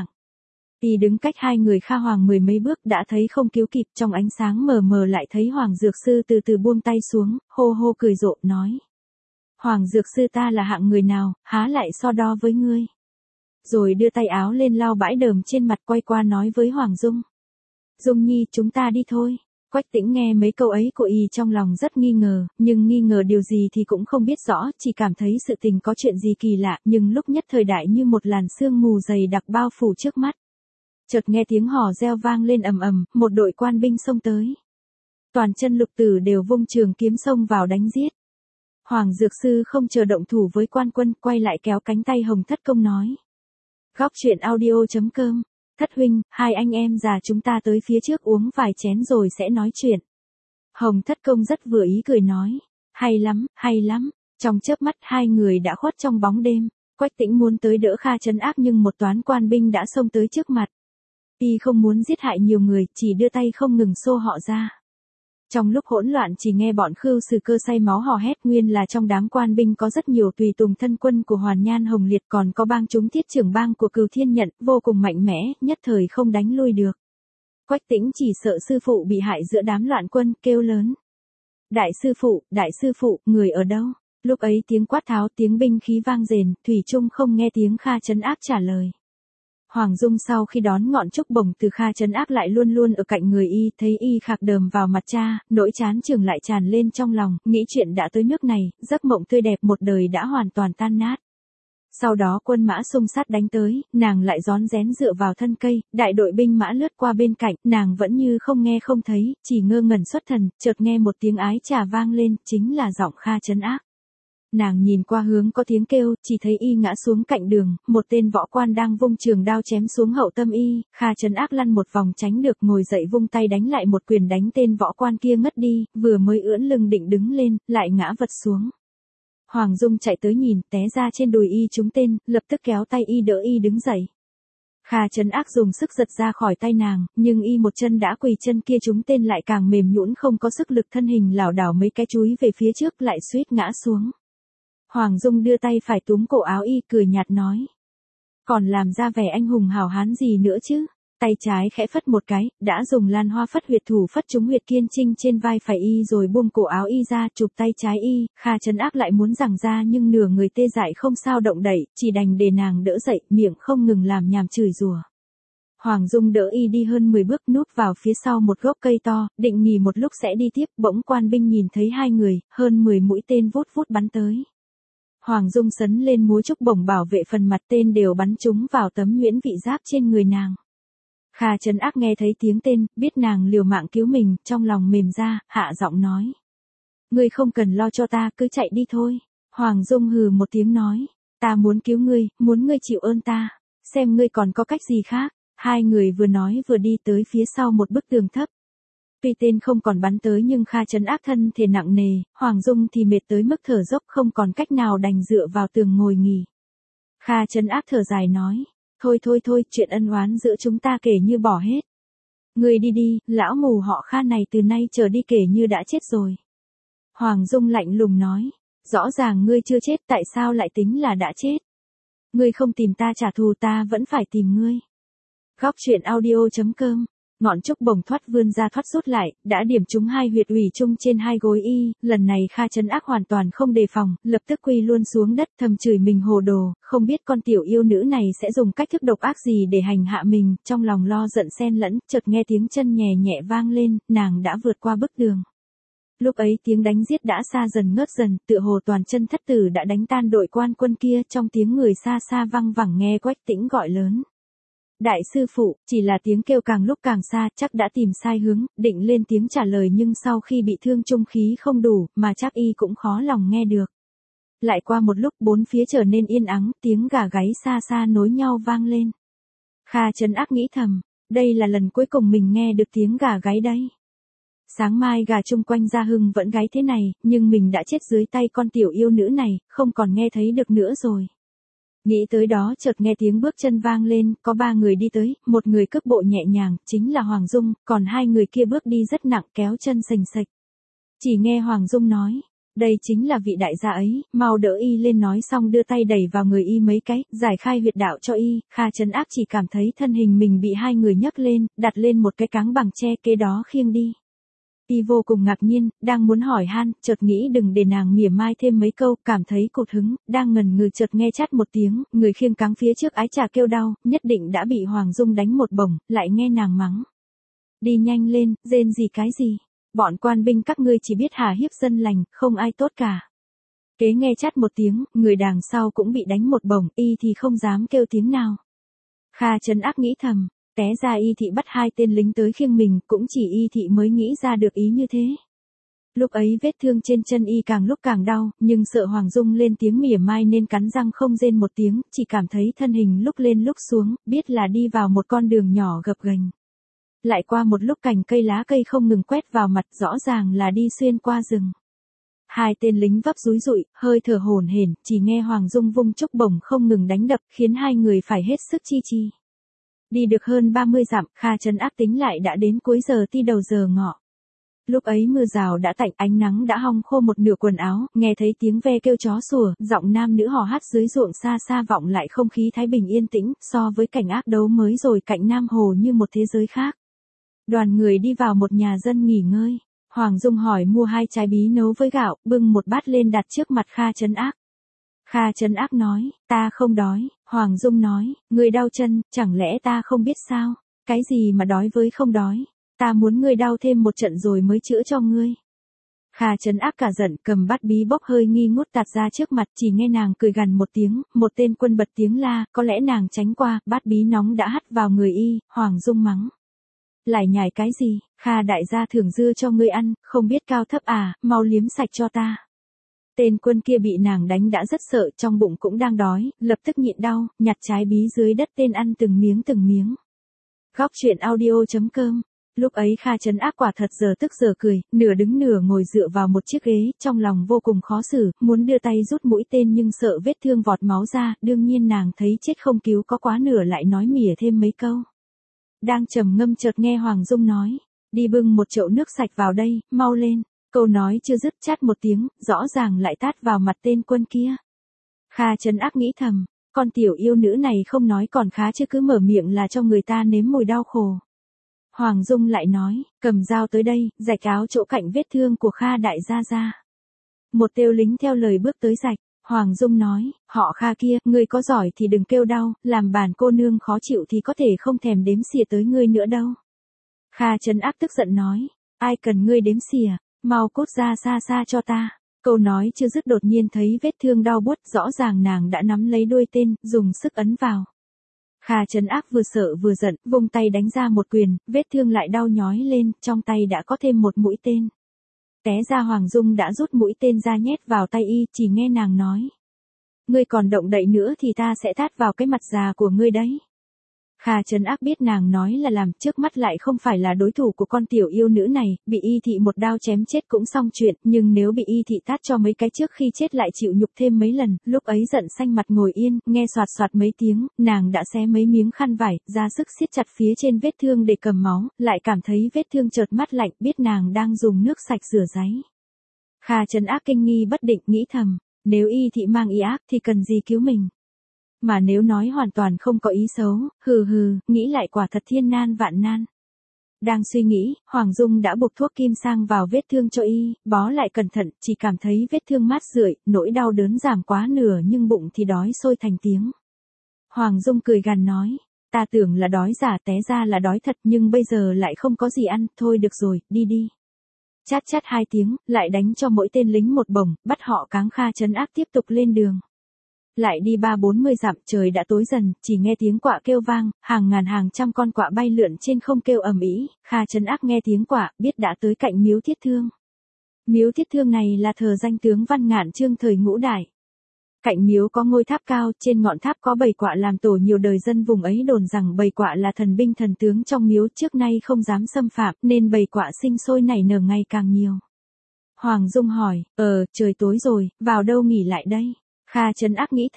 Y đứng cách hai người Kha Hoàng mười mấy bước đã thấy không cứu kịp, trong ánh sáng mờ mờ lại thấy Hoàng Dược Sư từ từ buông tay xuống, hô hô cười rộ nói. Hoàng Dược Sư ta là hạng người nào, há lại so đo với ngươi. Rồi đưa tay áo lên lau bãi đờm trên mặt, quay qua nói với Hoàng Dung. Dung Nhi, chúng ta đi thôi. Quách Tĩnh nghe mấy câu ấy của y trong lòng rất nghi ngờ, nhưng nghi ngờ điều gì thì cũng không biết rõ, chỉ cảm thấy sự tình có chuyện gì kỳ lạ, nhưng lúc nhất thời đại như một làn sương mù dày đặc bao phủ trước mắt. Chợt nghe tiếng hò reo vang lên ầm ầm, một đội quan binh xông tới. Toàn chân Lục Tử đều vung trường kiếm xông vào đánh giết. Hoàng Dược Sư không chờ động thủ với quan quân, quay lại kéo cánh tay Hồng Thất Công nói. Góc truyện audio chấm com. Thất huynh, hai anh em già chúng ta tới phía trước uống vài chén rồi sẽ nói chuyện. Hồng Thất Công rất vừa ý cười nói. Hay lắm, hay lắm. Trong chớp mắt hai người đã khuất trong bóng đêm. Quách Tĩnh muốn tới đỡ Kha Trấn Ác nhưng một toán quan binh đã xông tới trước mặt. Y không muốn giết hại nhiều người, chỉ đưa tay không ngừng xô họ ra. Trong lúc hỗn loạn chỉ nghe bọn Khưu Sử Cơ say máu hò hét, nguyên là trong đám quan binh có rất nhiều tùy tùng thân quân của Hoàn Nhan Hồng Liệt, còn có bang chúng thiết trưởng bang của Cừu Thiên Nhận, vô cùng mạnh mẽ, nhất thời không đánh lui được. Quách Tĩnh chỉ sợ sư phụ bị hại giữa đám loạn quân, kêu lớn. Đại sư phụ, đại sư phụ, người ở đâu? Lúc ấy tiếng quát tháo, tiếng binh khí vang rền, thủy chung không nghe tiếng Kha Trấn Ác trả lời. Hoàng Dung sau khi đón ngọn trúc bổng từ Kha Trấn Ác lại luôn luôn ở cạnh người y, thấy y khạc đờm vào mặt cha, nỗi chán chường lại tràn lên trong lòng, nghĩ chuyện đã tới nước này, giấc mộng tươi đẹp một đời đã hoàn toàn tan nát. Sau đó quân mã xung sát đánh tới, nàng lại rón rén dựa vào thân cây, đại đội binh mã lướt qua bên cạnh, nàng vẫn như không nghe không thấy, chỉ ngơ ngẩn xuất thần, chợt nghe một tiếng ái trà vang lên, chính là giọng Kha Trấn Ác. Nàng nhìn qua hướng có tiếng kêu, chỉ thấy y ngã xuống cạnh đường, một tên võ quan đang vung trường đao chém xuống hậu tâm y, Kha Trấn Ác lăn một vòng tránh được, ngồi dậy vung tay đánh lại một quyền đánh tên võ quan kia ngất đi, vừa mới ưỡn lưng định đứng lên, lại ngã vật xuống. Hoàng Dung chạy tới nhìn, té ra trên đùi y trúng tên, lập tức kéo tay y đỡ y đứng dậy. Kha Trấn Ác dùng sức giật ra khỏi tay nàng, nhưng y một chân đã quỳ, chân kia trúng tên lại càng mềm nhũn không có sức lực, thân hình lảo đảo mấy cái chúi về phía trước lại suýt ngã xuống. Hoàng Dung đưa tay phải túm cổ áo y, cười nhạt nói. Còn làm ra vẻ anh hùng hào hán gì nữa chứ? Tay trái khẽ phất một cái, đã dùng lan hoa phất huyệt thủ phất trúng huyệt kiên trinh trên vai phải y rồi buông cổ áo y ra, chụp tay trái y. Kha Trấn Ác lại muốn giằng ra nhưng nửa người tê dại không sao động đậy, chỉ đành để nàng đỡ dậy, miệng không ngừng làm nhảm chửi rủa. Hoàng Dung đỡ y đi hơn mười bước, núp vào phía sau một gốc cây to, định nghỉ một lúc sẽ đi tiếp, bỗng quan binh nhìn thấy hai người, hơn mười mũi tên vút vút bắn tới. Hoàng Dung sấn lên múa trúc bổng bảo vệ phần mặt, tên đều bắn trúng vào tấm nhuyễn vị giáp trên người nàng. Kha Trấn Ác nghe thấy tiếng tên, biết nàng liều mạng cứu mình, trong lòng mềm ra, hạ giọng nói. Ngươi không cần lo cho ta, cứ chạy đi thôi. Hoàng Dung hừ một tiếng nói. Ta muốn cứu ngươi, muốn ngươi chịu ơn ta. Xem ngươi còn có cách gì khác. Hai người vừa nói vừa đi tới phía sau một bức tường thấp. Tuy tên không còn bắn tới nhưng Kha Trấn Ác thân thể nặng nề, Hoàng Dung thì mệt tới mức thở dốc, không còn cách nào đành dựa vào tường ngồi nghỉ. Kha Trấn Ác thở dài nói, thôi thôi thôi, chuyện ân oán giữa chúng ta kể như bỏ hết. Ngươi đi đi, lão mù họ Kha này từ nay trở đi kể như đã chết rồi. Hoàng Dung lạnh lùng nói, rõ ràng ngươi chưa chết, tại sao lại tính là đã chết? Ngươi không tìm ta trả thù, ta vẫn phải tìm ngươi. Góc truyện audio chấm com. Ngọn trúc bổng thoát vươn ra thoát rút lại, đã điểm trúng hai huyệt ủy chung trên hai gối y, lần này Kha Trấn Ác hoàn toàn không đề phòng, lập tức quỳ luôn xuống đất, thầm chửi mình hồ đồ, không biết con tiểu yêu nữ này sẽ dùng cách thức độc ác gì để hành hạ mình, trong lòng lo giận xen lẫn, chợt nghe tiếng chân nhẹ nhẹ vang lên, nàng đã vượt qua bức tường. Lúc ấy tiếng đánh giết đã xa dần ngớt dần, tựa hồ toàn chân thất tử đã đánh tan đội quan quân kia, trong tiếng người xa xa văng vẳng nghe Quách Tĩnh gọi lớn. Đại sư phụ, chỉ là tiếng kêu càng lúc càng xa, chắc đã tìm sai hướng, định lên tiếng trả lời nhưng sau khi bị thương trung khí không đủ, mà chắc y cũng khó lòng nghe được. Lại qua một lúc bốn phía trở nên yên ắng, tiếng gà gáy xa xa nối nhau vang lên. Kha Trấn Ác nghĩ thầm, đây là lần cuối cùng mình nghe được tiếng gà gáy đây. Sáng mai gà chung quanh Gia Hưng vẫn gáy thế này, nhưng mình đã chết dưới tay con tiểu yêu nữ này, không còn nghe thấy được nữa rồi. Nghĩ tới đó chợt nghe tiếng bước chân vang lên, có ba người đi tới, một người cước bộ nhẹ nhàng, chính là Hoàng Dung, còn hai người kia bước đi rất nặng kéo chân sành sạch. Chỉ nghe Hoàng Dung nói, đây chính là vị đại gia ấy, mau đỡ y lên, nói xong đưa tay đẩy vào người y mấy cái, giải khai huyệt đạo cho y. Kha Trấn Ác chỉ cảm thấy thân hình mình bị hai người nhấc lên, đặt lên một cái cáng bằng tre kế đó khiêng đi. Y vô cùng ngạc nhiên, đang muốn hỏi han, chợt nghĩ đừng để nàng mỉa mai thêm mấy câu, cảm thấy cụt hứng, đang ngần ngừ chợt nghe chát một tiếng, người khiêng cáng phía trước ái chà kêu đau, nhất định đã bị Hoàng Dung đánh một bổng, lại nghe nàng mắng. Đi nhanh lên, rên gì cái gì, bọn quan binh các ngươi chỉ biết hà hiếp dân lành, không ai tốt cả. Kế nghe chát một tiếng, người đằng sau cũng bị đánh một bổng, y thì không dám kêu tiếng nào. Kha Trấn Ác nghĩ thầm. Té ra y thị bắt hai tên lính tới khiêng mình, cũng chỉ y thị mới nghĩ ra được ý như thế. Lúc ấy vết thương trên chân y càng lúc càng đau, nhưng sợ Hoàng Dung lên tiếng mỉa mai nên cắn răng không rên một tiếng, chỉ cảm thấy thân hình lúc lên lúc xuống, biết là đi vào một con đường nhỏ gập ghềnh. Lại qua một lúc cành cây lá cây không ngừng quét vào mặt, rõ ràng là đi xuyên qua rừng. Hai tên lính vấp rúi rụi, hơi thở hổn hển, chỉ nghe Hoàng Dung vung trúc bổng không ngừng đánh đập, khiến hai người phải hết sức chi chi. Đi được hơn ba mươi dặm, Kha Trấn Ác tính lại đã đến cuối giờ ti đầu giờ ngọ. Lúc ấy mưa rào đã tạnh, ánh nắng đã hong khô một nửa quần áo, nghe thấy tiếng ve kêu chó sủa, giọng nam nữ hò hát dưới ruộng xa xa vọng lại không khí thái bình yên tĩnh, so với cảnh ác đấu mới rồi cạnh Nam Hồ như một thế giới khác. Đoàn người đi vào một nhà dân nghỉ ngơi. Hoàng Dung hỏi mua hai trái bí nấu với gạo, bưng một bát lên đặt trước mặt Kha Trấn Ác. Kha Trấn Ác nói, ta không đói. Hoàng Dung nói, ngươi đau chân, chẳng lẽ ta không biết sao? Cái gì mà đói với không đói? Ta muốn ngươi đau thêm một trận rồi mới chữa cho ngươi. Kha Trấn Ác cả giận cầm bát bí bốc hơi nghi ngút tạt ra trước mặt, chỉ nghe nàng cười gằn một tiếng, một tên quân bật tiếng la, có lẽ nàng tránh qua, bát bí nóng đã hắt vào người y. Hoàng Dung mắng. Lại nhảy cái gì, Kha đại gia thưởng dưa cho ngươi ăn, không biết cao thấp à, mau liếm sạch cho ta. Tên quân kia bị nàng đánh đã rất sợ, trong bụng cũng đang đói, lập tức nhịn đau, nhặt trái bí dưới đất tên ăn từng miếng từng miếng. Góc truyện audio chấm com. Lúc ấy Kha Trấn Ác quả thật giờ tức giờ cười, nửa đứng nửa ngồi dựa vào một chiếc ghế, trong lòng vô cùng khó xử, muốn đưa tay rút mũi tên nhưng sợ vết thương vọt máu ra, đương nhiên nàng thấy chết không cứu có quá nửa lại nói mỉa thêm mấy câu. Đang trầm ngâm chợt nghe Hoàng Dung nói, đi bưng một chậu nước sạch vào đây, mau lên. Câu nói chưa dứt chát một tiếng, rõ ràng lại tát vào mặt tên quân kia. Kha Trấn Ác nghĩ thầm, con tiểu yêu nữ này không nói còn khá chứ cứ mở miệng là cho người ta nếm mùi đau khổ. Hoàng Dung lại nói, cầm dao tới đây, rạch áo chỗ cạnh vết thương của Kha đại gia ra. Một tên lính theo lời bước tới rạch. Hoàng Dung nói, họ Kha kia, ngươi có giỏi thì đừng kêu đau, làm bản cô nương khó chịu thì có thể không thèm đếm xỉa tới ngươi nữa đâu. Kha Trấn Ác tức giận nói, ai cần ngươi đếm xỉa, mau cút ra xa xa cho ta. Câu nói chưa dứt đột nhiên thấy vết thương đau buốt, rõ ràng nàng đã nắm lấy đuôi tên, dùng sức ấn vào. Kha Trấn Ác vừa sợ vừa giận, vung tay đánh ra một quyền, vết thương lại đau nhói lên, trong tay đã có thêm một mũi tên. Té ra Hoàng Dung đã rút mũi tên ra nhét vào tay y, chỉ nghe nàng nói. Ngươi còn động đậy nữa thì ta sẽ tát vào cái mặt già của ngươi đấy. Kha Trấn Ác biết nàng nói là làm, trước mắt lại không phải là đối thủ của con tiểu yêu nữ này, bị y thị một đao chém chết cũng xong chuyện, nhưng nếu bị y thị tát cho mấy cái trước khi chết lại chịu nhục thêm mấy lần, lúc ấy giận xanh mặt ngồi yên, nghe soạt soạt mấy tiếng, nàng đã xé mấy miếng khăn vải, ra sức siết chặt phía trên vết thương để cầm máu, lại cảm thấy vết thương chợt mát lạnh, biết nàng đang dùng nước sạch rửa ráy. Kha Trấn Ác kinh nghi bất định nghĩ thầm, nếu y thị mang ý ác thì cần gì cứu mình. Mà nếu nói hoàn toàn không có ý xấu, hừ hừ, nghĩ lại quả thật thiên nan vạn nan. Đang suy nghĩ, Hoàng Dung đã buộc thuốc kim sang vào vết thương cho y, bó lại cẩn thận, chỉ cảm thấy vết thương mát rượi, nỗi đau đớn giảm quá nửa nhưng bụng thì đói sôi thành tiếng. Hoàng Dung cười gằn nói, ta tưởng là đói giả té ra là đói thật nhưng bây giờ lại không có gì ăn, thôi được rồi, đi đi. Chát chát hai tiếng, lại đánh cho mỗi tên lính một bổng, bắt họ cáng Kha Trấn Ác tiếp tục lên đường. Lại đi ba bốn mươi dặm, trời đã tối dần, chỉ nghe tiếng quạ kêu vang, hàng ngàn hàng trăm con quạ bay lượn trên không kêu ầm ĩ. Kha Trấn Ác nghe tiếng quạ, biết đã tới cạnh miếu Thiết Thương. Miếu Thiết Thương này là thờ danh tướng Văn Ngạn Trương thời Ngũ Đại. Cạnh miếu có ngôi tháp cao, trên ngọn tháp có bầy quạ làm tổ, nhiều đời dân vùng ấy đồn rằng bầy quạ là thần binh thần tướng trong miếu, trước nay không dám xâm phạm, nên bầy quạ sinh sôi nảy nở ngày càng nhiều. Hoàng Dung hỏi, ờ, trời tối rồi, vào đâu nghỉ lại đây? Kha Trấn Ác nghĩ thầm,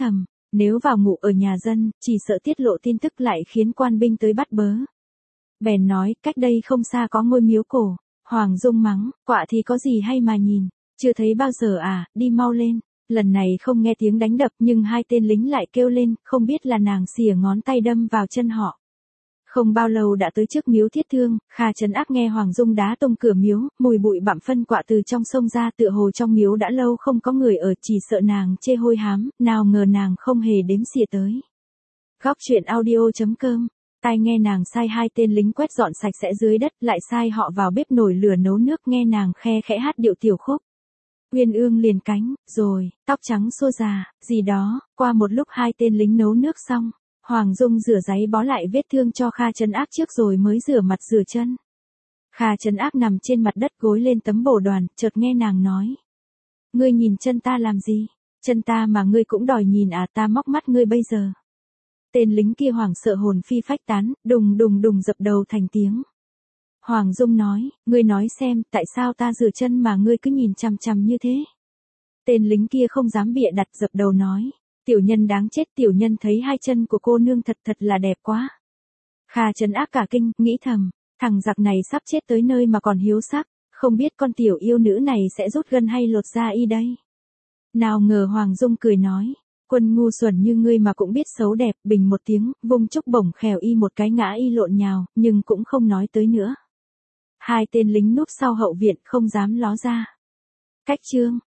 Nếu vào ngủ ở nhà dân, chỉ sợ tiết lộ tin tức lại khiến quan binh tới bắt bớ. Bèn nói, cách đây không xa có ngôi miếu cổ. Hoàng Dung mắng, quạ thì có gì hay mà nhìn, chưa thấy bao giờ à, đi mau lên. Lần này không nghe tiếng đánh đập nhưng hai tên lính lại kêu lên, không biết là nàng xìa ngón tay đâm vào chân họ. Không bao lâu đã tới trước miếu Thiết Thương, Kha Trấn Ác nghe Hoàng Dung đá tung cửa miếu, mùi bụi bặm phân quạ từ trong sông ra, tựa hồ trong miếu đã lâu không có người ở, chỉ sợ nàng chê hôi hám, nào ngờ nàng không hề đếm xỉa tới. Góc truyện audio chấm com, tai nghe nàng sai hai tên lính quét dọn sạch sẽ dưới đất, lại sai họ vào bếp nổi lửa nấu nước, nghe nàng khe khẽ hát điệu tiểu khúc. Uyên ương liền cánh, rồi, tóc trắng xô già, gì đó, qua một lúc hai tên lính nấu nước xong. Hoàng Dung rửa giấy bó lại vết thương cho Kha Trấn Ác trước rồi mới rửa mặt rửa chân. Kha Trấn Ác nằm trên mặt đất gối lên tấm bồ đoàn, chợt nghe nàng nói. Ngươi nhìn chân ta làm gì? Chân ta mà ngươi cũng đòi nhìn à, ta móc mắt ngươi bây giờ. Tên lính kia hoảng sợ hồn phi phách tán, đùng đùng đùng dập đầu thành tiếng. Hoàng Dung nói, ngươi nói xem, tại sao ta rửa chân mà ngươi cứ nhìn chằm chằm như thế? Tên lính kia không dám bịa đặt, dập đầu nói. Tiểu nhân đáng chết, tiểu nhân thấy hai chân của cô nương thật thật là đẹp quá. Kha Trấn Ác cả kinh, nghĩ thầm, thằng giặc này sắp chết tới nơi mà còn hiếu sắc, không biết con tiểu yêu nữ này sẽ rút gân hay lột da y đây. Nào ngờ Hoàng Dung cười nói, quân ngu xuẩn như ngươi mà cũng biết xấu đẹp, bình một tiếng, vung trúc bổng khèo y một cái ngã y lộn nhào, nhưng cũng không nói tới nữa. Hai tên lính núp sau hậu viện không dám ló ra. Cách chương